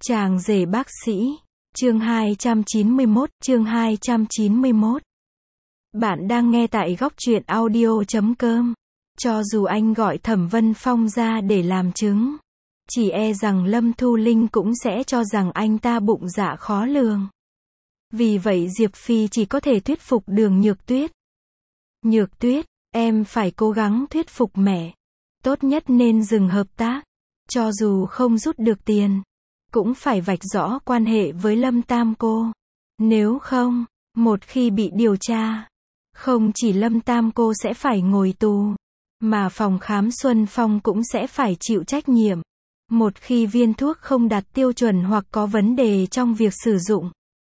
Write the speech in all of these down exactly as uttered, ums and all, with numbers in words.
Chàng rể bác sĩ, chương hai trăm chín mươi mốt, chương hai trăm chín mươi mốt. Bạn đang nghe tại góc truyện audio chấm com. Cho dù anh gọi Thẩm Vân Phong ra để làm chứng, chỉ e rằng Lâm Thu Linh cũng sẽ cho rằng anh ta bụng dạ khó lường. Vì vậy Diệp Phi chỉ có thể thuyết phục Đường Nhược Tuyết. Nhược Tuyết, em phải cố gắng thuyết phục mẹ. Tốt nhất nên dừng hợp tác. Cho dù không rút được tiền, cũng phải vạch rõ quan hệ với Lâm Tam Cô. Nếu không, một khi bị điều tra, không chỉ Lâm Tam Cô sẽ phải ngồi tù, mà phòng khám Xuân Phong cũng sẽ phải chịu trách nhiệm. Một khi viên thuốc không đạt tiêu chuẩn hoặc có vấn đề trong việc sử dụng,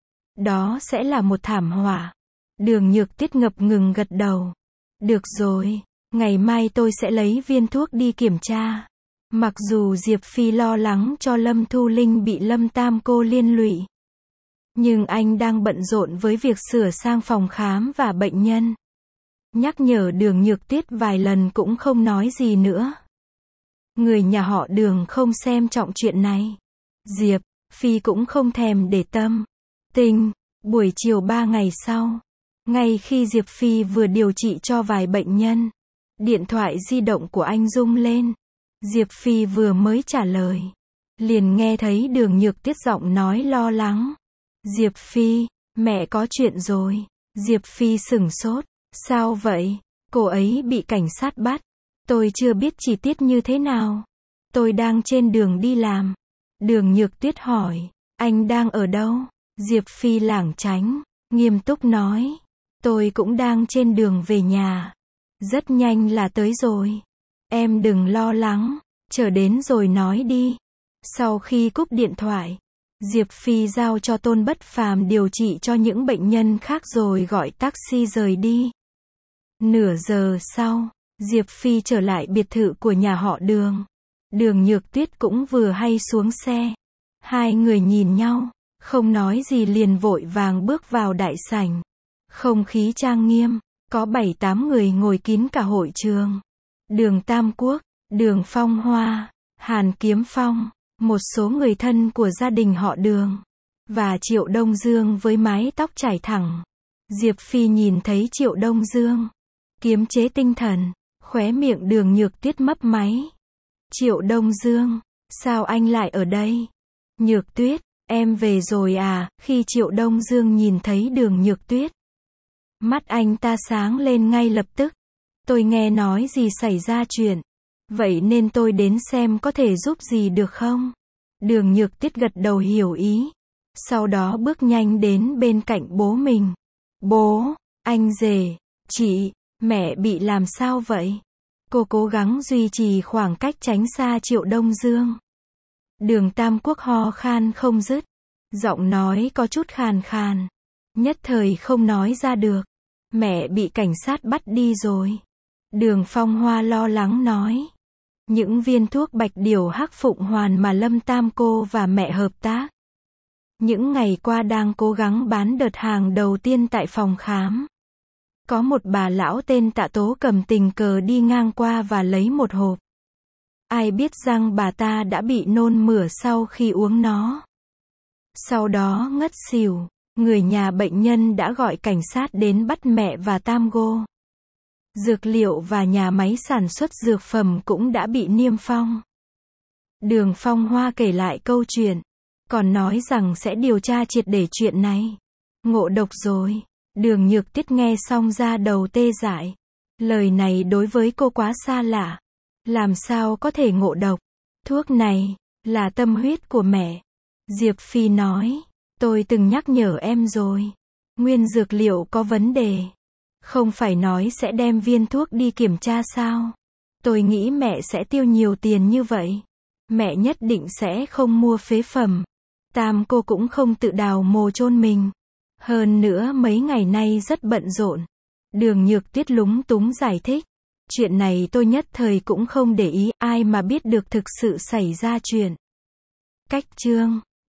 đó sẽ là một thảm họa. Đường Nhược Tuyết ngập ngừng gật đầu. Được rồi, ngày mai tôi sẽ lấy viên thuốc đi kiểm tra. Mặc dù Diệp Phi lo lắng cho Lâm Thu Linh bị Lâm Tam Cô liên lụy, nhưng anh đang bận rộn với việc sửa sang phòng khám và bệnh nhân. Nhắc nhở Đường Nhược Tuyết vài lần cũng không nói gì nữa. Người nhà họ Đường không xem trọng chuyện này. Diệp Phi cũng không thèm để tâm. Tình, buổi chiều ba ngày sau, ngay khi Diệp Phi vừa điều trị cho vài bệnh nhân, điện thoại di động của anh rung lên. Diệp Phi vừa mới trả lời, liền nghe thấy Đường Nhược Tuyết giọng nói lo lắng. Diệp Phi, mẹ có chuyện rồi. Diệp Phi sửng sốt. Sao vậy? Cô ấy bị cảnh sát bắt. Tôi chưa biết chi tiết như thế nào. Tôi đang trên đường đi làm. Đường Nhược Tuyết hỏi, anh đang ở đâu? Diệp Phi lảng tránh, nghiêm túc nói, tôi cũng đang trên đường về nhà. Rất nhanh là tới rồi. Em đừng lo lắng, chờ đến rồi nói đi. Sau khi cúp điện thoại, Diệp Phi giao cho Tôn Bất Phàm điều trị cho những bệnh nhân khác rồi gọi taxi rời đi. Nửa giờ sau, Diệp Phi trở lại biệt thự của nhà họ Đường. Đường Nhược Tuyết cũng vừa hay xuống xe. Hai người nhìn nhau, không nói gì liền vội vàng bước vào đại sảnh. Không khí trang nghiêm, có bảy tám người ngồi kín cả hội trường. Đường Tam Quốc, Đường Phong Hoa, Hàn Kiếm Phong, một số người thân của gia đình họ Đường, và Triệu Đông Dương với mái tóc chải thẳng. Diệp Phi nhìn thấy Triệu Đông Dương, kiềm chế tinh thần, khóe miệng Đường Nhược Tuyết mấp máy. Triệu Đông Dương, sao anh lại ở đây? Nhược Tuyết, em về rồi à? Khi Triệu Đông Dương nhìn thấy Đường Nhược Tuyết, mắt anh ta sáng lên ngay lập tức. Tôi nghe nói gì xảy ra chuyện, vậy nên tôi đến xem có thể giúp gì được không? Đường Nhược Tuyết gật đầu hiểu ý, sau đó bước nhanh đến bên cạnh bố mình. Bố, anh rể, chị, mẹ bị làm sao vậy? Cô cố gắng duy trì khoảng cách tránh xa Triệu Đông Dương. Đường Tam Quốc ho khan không dứt, giọng nói có chút khàn khàn, nhất thời không nói ra được. Mẹ bị cảnh sát bắt đi rồi. Đường Phong Hoa lo lắng nói. Những viên thuốc Bạch Điểu Hắc Phụng Hoàn mà Lâm Tam Cô và mẹ hợp tác, những ngày qua đang cố gắng bán đợt hàng đầu tiên tại phòng khám. Có một bà lão tên Tạ Tố Cầm tình cờ đi ngang qua và lấy một hộp. Ai biết rằng bà ta đã bị nôn mửa sau khi uống nó. Sau đó ngất xỉu. Người nhà bệnh nhân đã gọi cảnh sát đến bắt mẹ và Tam Cô. Dược liệu và nhà máy sản xuất dược phẩm cũng đã bị niêm phong. Đường Phong Hoa kể lại câu chuyện, còn nói rằng sẽ điều tra triệt để chuyện này. Ngộ độc rồi. Đường Nhược Tuyết nghe xong da đầu tê dại. Lời này đối với cô quá xa lạ. Làm sao có thể ngộ độc? Thuốc này là tâm huyết của mẹ. Diệp Phi nói, tôi từng nhắc nhở em rồi. Nguyên dược liệu có vấn đề. Không phải nói sẽ đem viên thuốc đi kiểm tra sao? Tôi nghĩ mẹ sẽ tiêu nhiều tiền như vậy. Mẹ nhất định sẽ không mua phế phẩm. Tam Cô cũng không tự đào mồ chôn mình. Hơn nữa mấy ngày nay rất bận rộn. Đường Nhược Tuyết lúng túng giải thích. Chuyện này tôi nhất thời cũng không để ý, ai mà biết được thực sự xảy ra chuyện. Cách chương